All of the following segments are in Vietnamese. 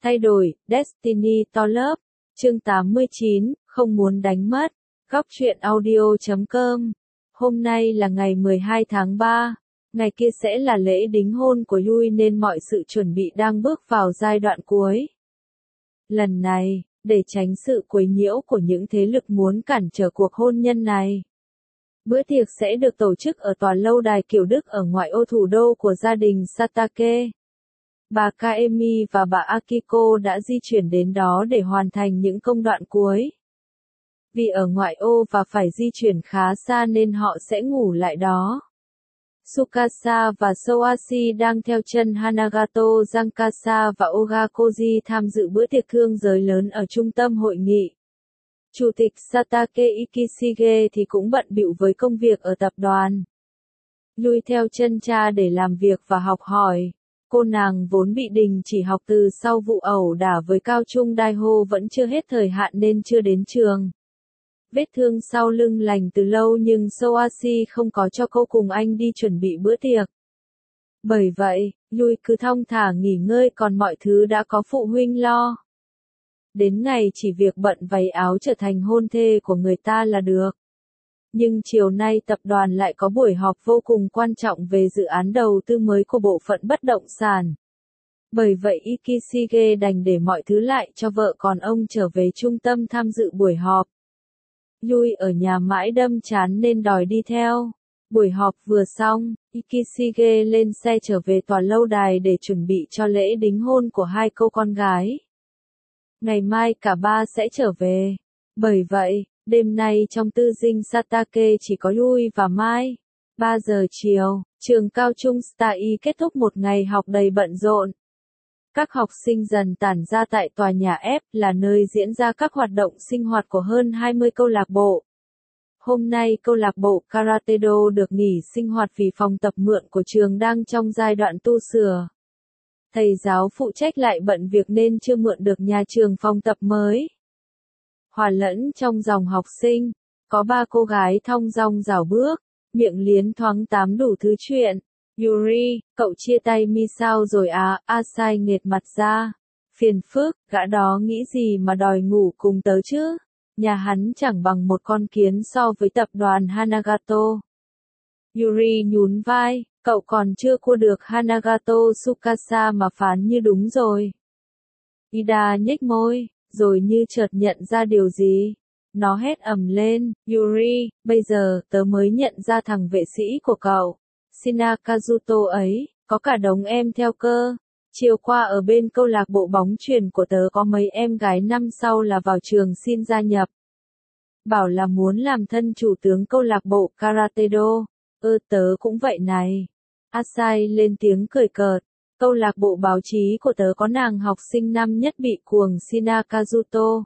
Thay đổi, Destiny to lớp. Chương 89, không muốn đánh mất. Góc truyện audio.com. Hôm nay là ngày 12 tháng 3. Ngày kia sẽ là lễ đính hôn của Yui nên mọi sự chuẩn bị đang bước vào giai đoạn cuối. Lần này, để tránh sự quấy nhiễu của những thế lực muốn cản trở cuộc hôn nhân này, bữa tiệc sẽ được tổ chức ở tòa lâu đài Kiểu Đức ở ngoại ô thủ đô của gia đình Satake. Bà Kaemi và bà Akiko đã di chuyển đến đó để hoàn thành những công đoạn cuối. Vì ở ngoại ô và phải di chuyển khá xa nên họ sẽ ngủ lại đó. Tsukasa và Soashi đang theo chân Hanagato Giankasa và Ogakoji tham dự bữa tiệc thương giới lớn ở trung tâm hội nghị. Chủ tịch Satake Ikishige thì cũng bận bịu với công việc ở tập đoàn. Lui theo chân cha để làm việc và học hỏi. Cô nàng vốn bị đình chỉ học từ sau vụ ẩu đả với Cao Trung Daiho vẫn chưa hết thời hạn nên chưa đến trường. Vết thương sau lưng lành từ lâu nhưng Soashi không có cho cô cùng anh đi chuẩn bị bữa tiệc. Bởi vậy, Yui cứ thong thả nghỉ ngơi còn mọi thứ đã có phụ huynh lo. Đến ngày chỉ việc bận váy áo trở thành hôn thê của người ta là được. Nhưng chiều nay tập đoàn lại có buổi họp vô cùng quan trọng về dự án đầu tư mới của bộ phận bất động sản. Bởi vậy Ikishige đành để mọi thứ lại cho vợ còn ông trở về trung tâm tham dự buổi họp. Yui ở nhà mãi đâm chán nên đòi đi theo. Buổi họp vừa xong, Ikishige lên xe trở về tòa lâu đài để chuẩn bị cho lễ đính hôn của hai cô con gái. Ngày mai cả ba sẽ trở về. Bởi vậy, đêm nay trong tư dinh Satake chỉ có Yui và Mai. 3 giờ chiều, trường cao trung Stai kết thúc một ngày học đầy bận rộn. Các học sinh dần tản ra tại tòa nhà F là nơi diễn ra các hoạt động sinh hoạt của hơn 20 câu lạc bộ. Hôm nay câu lạc bộ Karate-do được nghỉ sinh hoạt vì phòng tập mượn của trường đang trong giai đoạn tu sửa. Thầy giáo phụ trách lại bận việc nên chưa mượn được nhà trường phòng tập mới. Hòa lẫn trong dòng học sinh, có 3 cô gái thong dong rảo bước, miệng liến thoáng tám đủ thứ chuyện. Yuri, cậu chia tay mi sao rồi à? Asai nghệt mặt ra. Phiền phức, gã đó nghĩ gì mà đòi ngủ cùng tớ chứ? Nhà hắn chẳng bằng một con kiến so với tập đoàn Hanagato. Yuri nhún vai, cậu còn chưa cua được Hanagato Tsukasa mà phán như đúng rồi. Ida nhếch môi, rồi như chợt nhận ra điều gì. Nó hét ầm lên, Yuri, bây giờ tớ mới nhận ra thằng vệ sĩ của cậu. Shinakazuto ấy, có cả đống em theo cơ. Chiều qua ở bên câu lạc bộ bóng chuyền của tớ có mấy em gái năm sau là vào trường xin gia nhập. Bảo là muốn làm thân chủ tướng câu lạc bộ Karate-do. Tớ cũng vậy này. Asai lên tiếng cười cợt. Câu lạc bộ báo chí của tớ có nàng học sinh năm nhất bị cuồng Shinakazuto.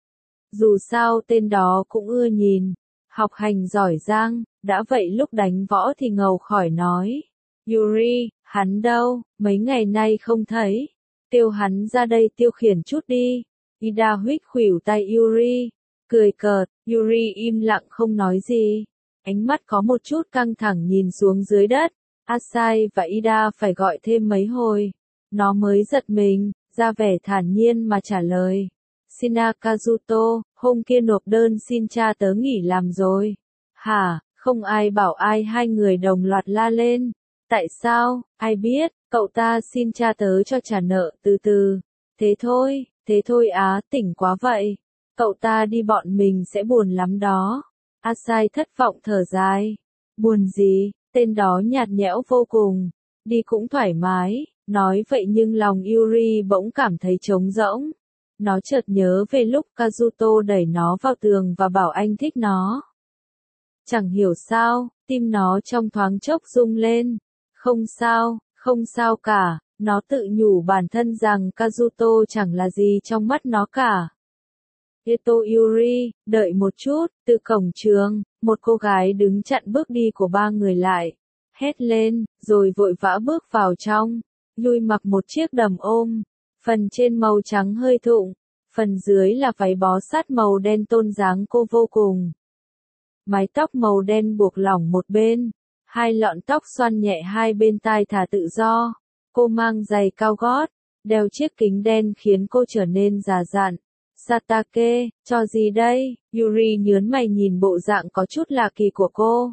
Dù sao tên đó cũng ưa nhìn. Học hành giỏi giang, đã vậy lúc đánh võ thì ngầu khỏi nói. Yuri, hắn đâu, mấy ngày nay không thấy. Tiêu hắn ra đây tiêu khiển chút đi. Ida huých khuỷu tay Yuri. Cười cợt, Yuri im lặng không nói gì. Ánh mắt có một chút căng thẳng nhìn xuống dưới đất. Asai và Ida phải gọi thêm mấy hồi. Nó mới giật mình, ra vẻ thản nhiên mà trả lời. Shinakazuto, hôm kia nộp đơn xin cha tớ nghỉ làm rồi. Hả, không ai bảo ai, hai người đồng loạt la lên. Tại sao, ai biết, cậu ta xin cha tớ cho trả nợ từ từ. Thế thôi á, tỉnh quá vậy. Cậu ta đi bọn mình sẽ buồn lắm đó. Asai thất vọng thở dài. Buồn gì, tên đó nhạt nhẽo vô cùng. Đi cũng thoải mái, nói vậy nhưng lòng Yuri bỗng cảm thấy trống rỗng. Nó chợt nhớ về lúc Kazuto đẩy nó vào tường và bảo anh thích nó. Chẳng hiểu sao, tim nó trong thoáng chốc rung lên. Không sao cả, nó tự nhủ bản thân rằng Kazuto chẳng là gì trong mắt nó cả. Eto Yuri, đợi một chút, từ cổng trường, một cô gái đứng chặn bước đi của ba người lại. Hét lên, rồi vội vã bước vào trong. Yui mặc một chiếc đầm ôm. Phần trên màu trắng hơi thụng, phần dưới là váy bó sát màu đen tôn dáng cô vô cùng. Mái tóc màu đen buộc lỏng một bên, hai lọn tóc xoăn nhẹ hai bên tai thả tự do. Cô mang giày cao gót, Đeo chiếc kính đen khiến cô trở nên già dặn. Satake, cho gì đây? Yuri nhớn mày nhìn bộ dạng có chút lạ kỳ của cô.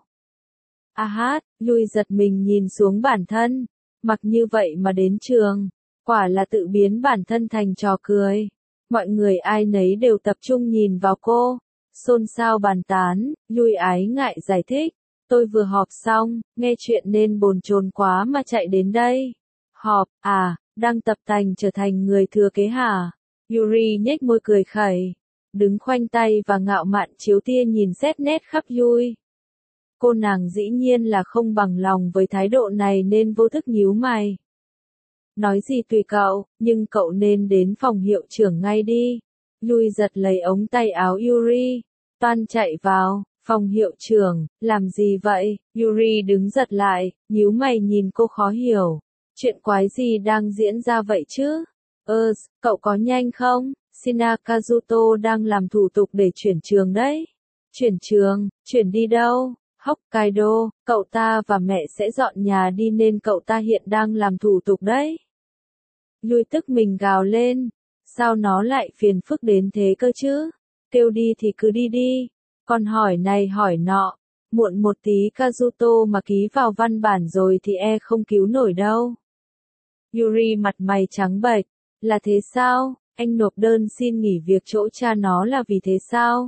Yui giật mình nhìn xuống bản thân. Mặc như vậy mà đến trường. Quả là tự biến bản thân thành trò cười. Mọi người ai nấy đều tập trung nhìn vào cô. Xôn xao bàn tán, Yui ái ngại giải thích. Tôi vừa họp xong, nghe chuyện nên bồn chồn quá mà chạy đến đây. Họp, đang tập tành trở thành người thừa kế hả? Yuri nhếch môi cười khẩy. Đứng khoanh tay và ngạo mạn chiếu tia nhìn xét nét khắp Yui. Cô nàng dĩ nhiên là không bằng lòng với thái độ này nên vô thức nhíu mày. Nói gì tùy cậu, nhưng cậu nên đến phòng hiệu trưởng ngay đi. Yui giật lấy ống tay áo Yuri. Toan chạy vào, phòng hiệu trưởng, làm gì vậy? Yuri đứng giật lại, nhíu mày nhìn cô khó hiểu. Chuyện quái gì đang diễn ra vậy chứ? Cậu có nhanh không? Shinakazuto đang làm thủ tục để chuyển trường đấy. Chuyển trường, chuyển đi đâu? Hokkaido, cậu ta và mẹ sẽ dọn nhà đi nên cậu ta hiện đang làm thủ tục đấy. Yui tức mình gào lên. Sao nó lại phiền phức đến thế cơ chứ? Kêu đi thì cứ đi đi. Còn hỏi này hỏi nọ. Muộn một tí Kazuto mà ký vào văn bản rồi thì không cứu nổi đâu. Yuri mặt mày trắng bệch. Là thế sao? Anh nộp đơn xin nghỉ việc chỗ cha nó là vì thế sao?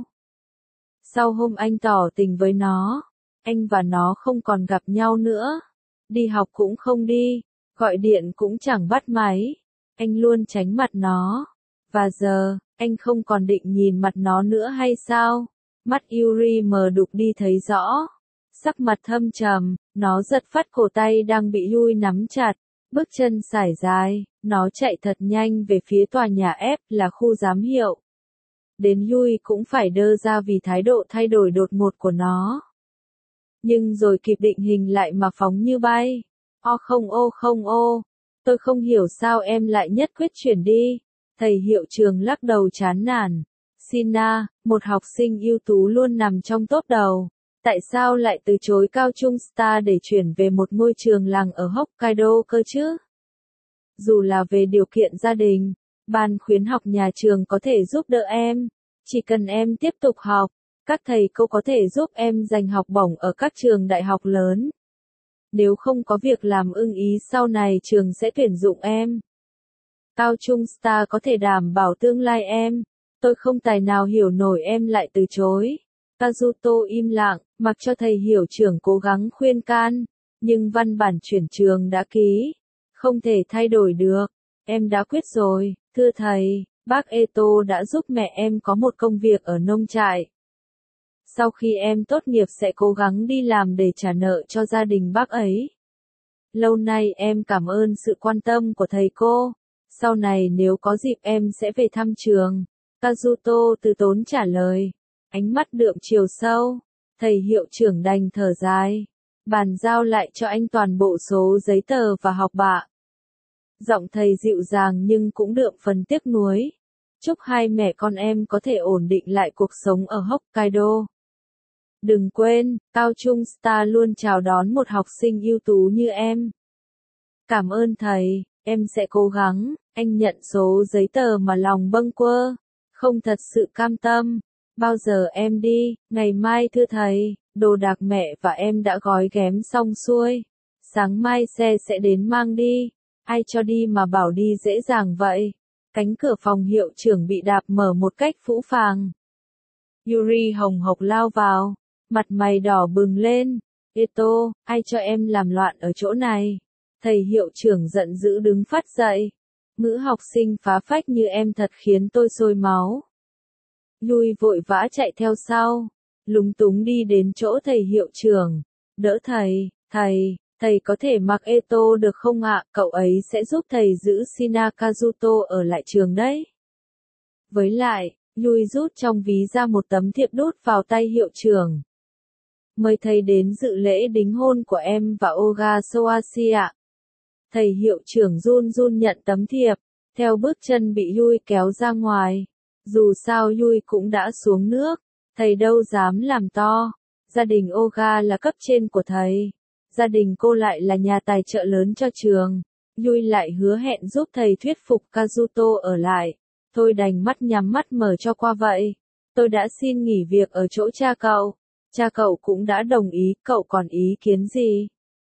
Sau hôm anh tỏ tình với nó, anh và nó không còn gặp nhau nữa. Đi học cũng không đi, gọi điện cũng chẳng bắt máy. Anh luôn tránh mặt nó. Và giờ, anh không còn định nhìn mặt nó nữa hay sao? Mắt Yuri mờ đục đi thấy rõ. Sắc mặt thâm trầm, nó giật phắt cổ tay đang bị Yui nắm chặt. Bước chân sải dài, nó chạy thật nhanh về phía tòa nhà F là khu giám hiệu. Đến Yui cũng phải đơ ra vì thái độ thay đổi đột ngột của nó. Nhưng rồi kịp định hình lại mà phóng như bay. Không, tôi không hiểu sao em lại nhất quyết chuyển đi. Thầy hiệu trường lắc đầu chán nản. Shina, một học sinh ưu tú luôn nằm trong top đầu. Tại sao lại từ chối cao trung Star để chuyển về một ngôi trường làng ở Hokkaido cơ chứ? Dù là về điều kiện gia đình, ban khuyến học nhà trường có thể giúp đỡ em. Chỉ cần em tiếp tục học, các thầy cô có thể giúp em giành học bổng ở các trường đại học lớn. Nếu không có việc làm ưng ý sau này trường sẽ tuyển dụng em. Cao trung Star có thể đảm bảo tương lai em. Tôi không tài nào hiểu nổi em lại từ chối. Kazuto im lặng, mặc cho thầy hiệu trưởng cố gắng khuyên can. Nhưng văn bản chuyển trường đã ký. Không thể thay đổi được. Em đã quyết rồi, thưa thầy. Bác Eto đã giúp mẹ em có một công việc ở nông trại. Sau khi em tốt nghiệp sẽ cố gắng đi làm để trả nợ cho gia đình bác ấy. Lâu nay em cảm ơn sự quan tâm của thầy cô. Sau này nếu có dịp em sẽ về thăm trường. Kazuto từ tốn trả lời. Ánh mắt đượm chiều sâu. Thầy hiệu trưởng đành thở dài. Bàn giao lại cho anh toàn bộ số giấy tờ và học bạ. Giọng thầy dịu dàng nhưng cũng đượm phần tiếc nuối. Chúc hai mẹ con em có thể ổn định lại cuộc sống ở Hokkaido. Đừng quên, Cao trung Star luôn chào đón một học sinh ưu tú như em. Cảm ơn thầy, em sẽ cố gắng. Anh nhận số giấy tờ mà lòng bâng quơ. Không thật sự cam tâm. Bao giờ em đi? Ngày mai thưa thầy, đồ đạc mẹ và em đã gói ghém xong xuôi. Sáng mai xe sẽ đến mang đi. Ai cho đi mà bảo đi dễ dàng vậy? Cánh cửa phòng hiệu trưởng bị đạp mở một cách phũ phàng. Yuri hồng hộc lao vào, mặt mày đỏ bừng lên. Eto, ai cho em làm loạn ở chỗ này? Thầy hiệu trưởng giận dữ đứng phắt dậy. Ngữ học sinh phá phách như em thật khiến tôi sôi máu. Yui vội vã chạy theo sau, lúng túng đi đến chỗ thầy hiệu trưởng. Đỡ thầy, thầy có thể mặc Eto được không ạ? Cậu ấy sẽ giúp thầy giữ Shinakazuto ở lại trường đấy. Với lại, Yui rút trong ví ra một tấm thiệp đút vào tay hiệu trưởng. Mời thầy đến dự lễ đính hôn của em và Oga Soashi ạ. Thầy hiệu trưởng run run nhận tấm thiệp, theo bước chân bị Yui kéo ra ngoài. Dù sao Yui cũng đã xuống nước, thầy đâu dám làm to. Gia đình Oga là cấp trên của thầy. Gia đình cô lại là nhà tài trợ lớn cho trường. Yui lại hứa hẹn giúp thầy thuyết phục Kazuto ở lại. Tôi đành mắt nhắm mắt mở cho qua vậy. Tôi đã xin nghỉ việc ở chỗ cha cậu. Cha cậu cũng đã đồng ý, cậu còn ý kiến gì?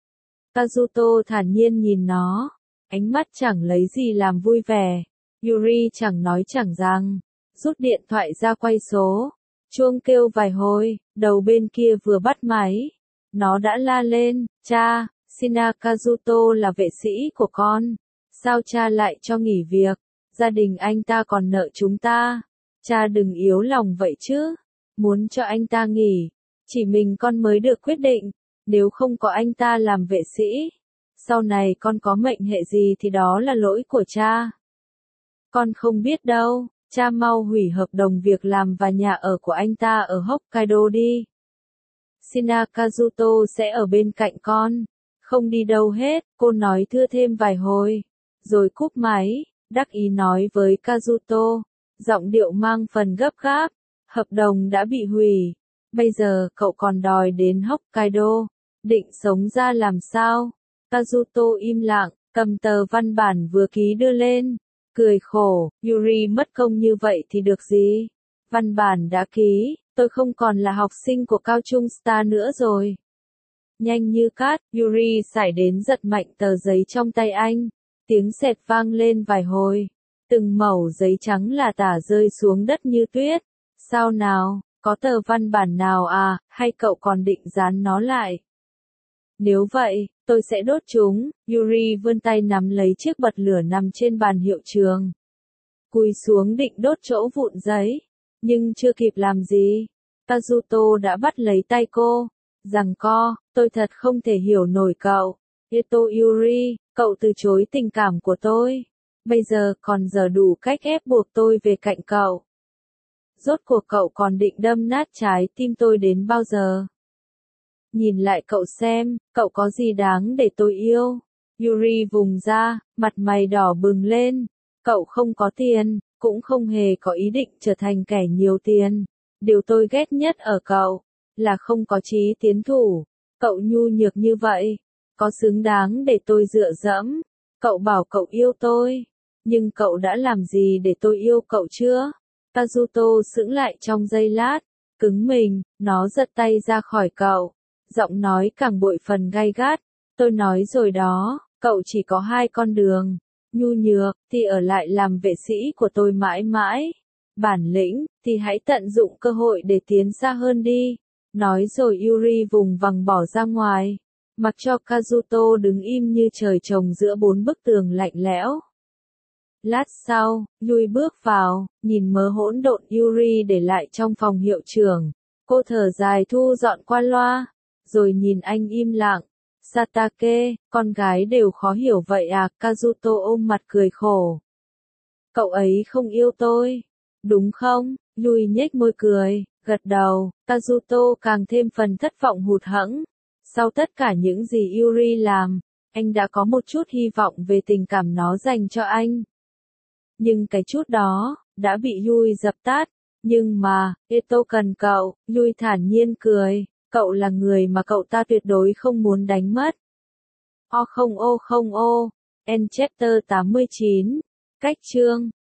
Kazuto thản nhiên nhìn nó. Ánh mắt chẳng lấy gì làm vui vẻ. Yuri chẳng nói chẳng rằng. Rút điện thoại ra quay số. Chuông kêu vài hồi, đầu bên kia vừa bắt máy. Nó đã la lên, cha, Shina Kazuto là vệ sĩ của con. Sao cha lại cho nghỉ việc? Gia đình anh ta còn nợ chúng ta. Cha đừng yếu lòng vậy chứ. Muốn cho anh ta nghỉ. Chỉ mình con mới được quyết định. Nếu không có anh ta làm vệ sĩ. Sau này con có mệnh hệ gì thì đó là lỗi của cha. Con không biết đâu. Cha mau hủy hợp đồng việc làm và nhà ở của anh ta ở Hokkaido đi. Shina Kazuto sẽ ở bên cạnh con. Không đi đâu hết, cô nói thưa thêm vài hồi. Rồi cúp máy, đắc ý nói với Kazuto. Giọng điệu mang phần gấp gáp. Hợp đồng đã bị hủy. Bây giờ cậu còn đòi đến Hokkaido. Định sống ra làm sao? Kazuto im lặng, cầm tờ văn bản vừa ký đưa lên. Cười khổ, Yuri mất công như vậy thì được gì? Văn bản đã ký, tôi không còn là học sinh của cao trung Star nữa rồi. Nhanh như cát, Yuri sải đến giật mạnh tờ giấy trong tay anh. Tiếng sệt vang lên vài hồi. Từng mẩu giấy trắng là tả rơi xuống đất như tuyết. Sao nào, có tờ văn bản nào à, hay cậu còn định dán nó lại? Nếu vậy, tôi sẽ đốt chúng. Yuri vươn tay nắm lấy chiếc bật lửa nằm trên bàn hiệu trường. Cúi xuống định đốt chỗ vụn giấy. Nhưng chưa kịp làm gì. Kazuto đã bắt lấy tay cô. Giằng co, tôi thật không thể hiểu nổi cậu. Eto Yuri, cậu từ chối tình cảm của tôi. Bây giờ còn giờ đủ cách ép buộc tôi về cạnh cậu. Rốt cuộc cậu còn định đâm nát trái tim tôi đến bao giờ? Nhìn lại cậu xem, cậu có gì đáng để tôi yêu? Yuri vùng ra, mặt mày đỏ bừng lên. Cậu không có tiền, cũng không hề có ý định trở thành kẻ nhiều tiền. Điều tôi ghét nhất ở cậu, là không có chí tiến thủ. Cậu nhu nhược như vậy, có xứng đáng để tôi dựa dẫm? Cậu bảo cậu yêu tôi, nhưng cậu đã làm gì để tôi yêu cậu chưa? Kazuto sững lại trong giây lát, cứng mình, nó giật tay ra khỏi cậu. Giọng nói càng bội phần gay gắt. Tôi nói rồi đó, cậu chỉ có hai con đường. Nhu nhược, thì ở lại làm vệ sĩ của tôi mãi mãi. Bản lĩnh, thì hãy tận dụng cơ hội để tiến xa hơn đi. Nói rồi Yuri vùng vằng bỏ ra ngoài. Mặc cho Kazuto đứng im như trời trồng giữa bốn bức tường lạnh lẽo. Lát sau, Yui bước vào, nhìn mớ hỗn độn Yuri để lại trong phòng hiệu trưởng. Cô thở dài thu dọn qua loa. Rồi nhìn anh im lặng. Satake, con gái đều khó hiểu vậy à? Kazuto ôm mặt cười khổ. Cậu ấy không yêu tôi, đúng không? Yui nhếch môi cười, gật đầu. Kazuto càng thêm phần thất vọng hụt hẫng. Sau tất cả những gì Yuri làm, anh đã có một chút hy vọng về tình cảm nó dành cho anh. Nhưng cái chút đó, đã bị Yui dập tắt. Nhưng mà, Eto cần cậu, Yui thản nhiên cười. Cậu là người mà cậu ta tuyệt đối không muốn đánh mất. O không ô. End chapter 89. Cách chương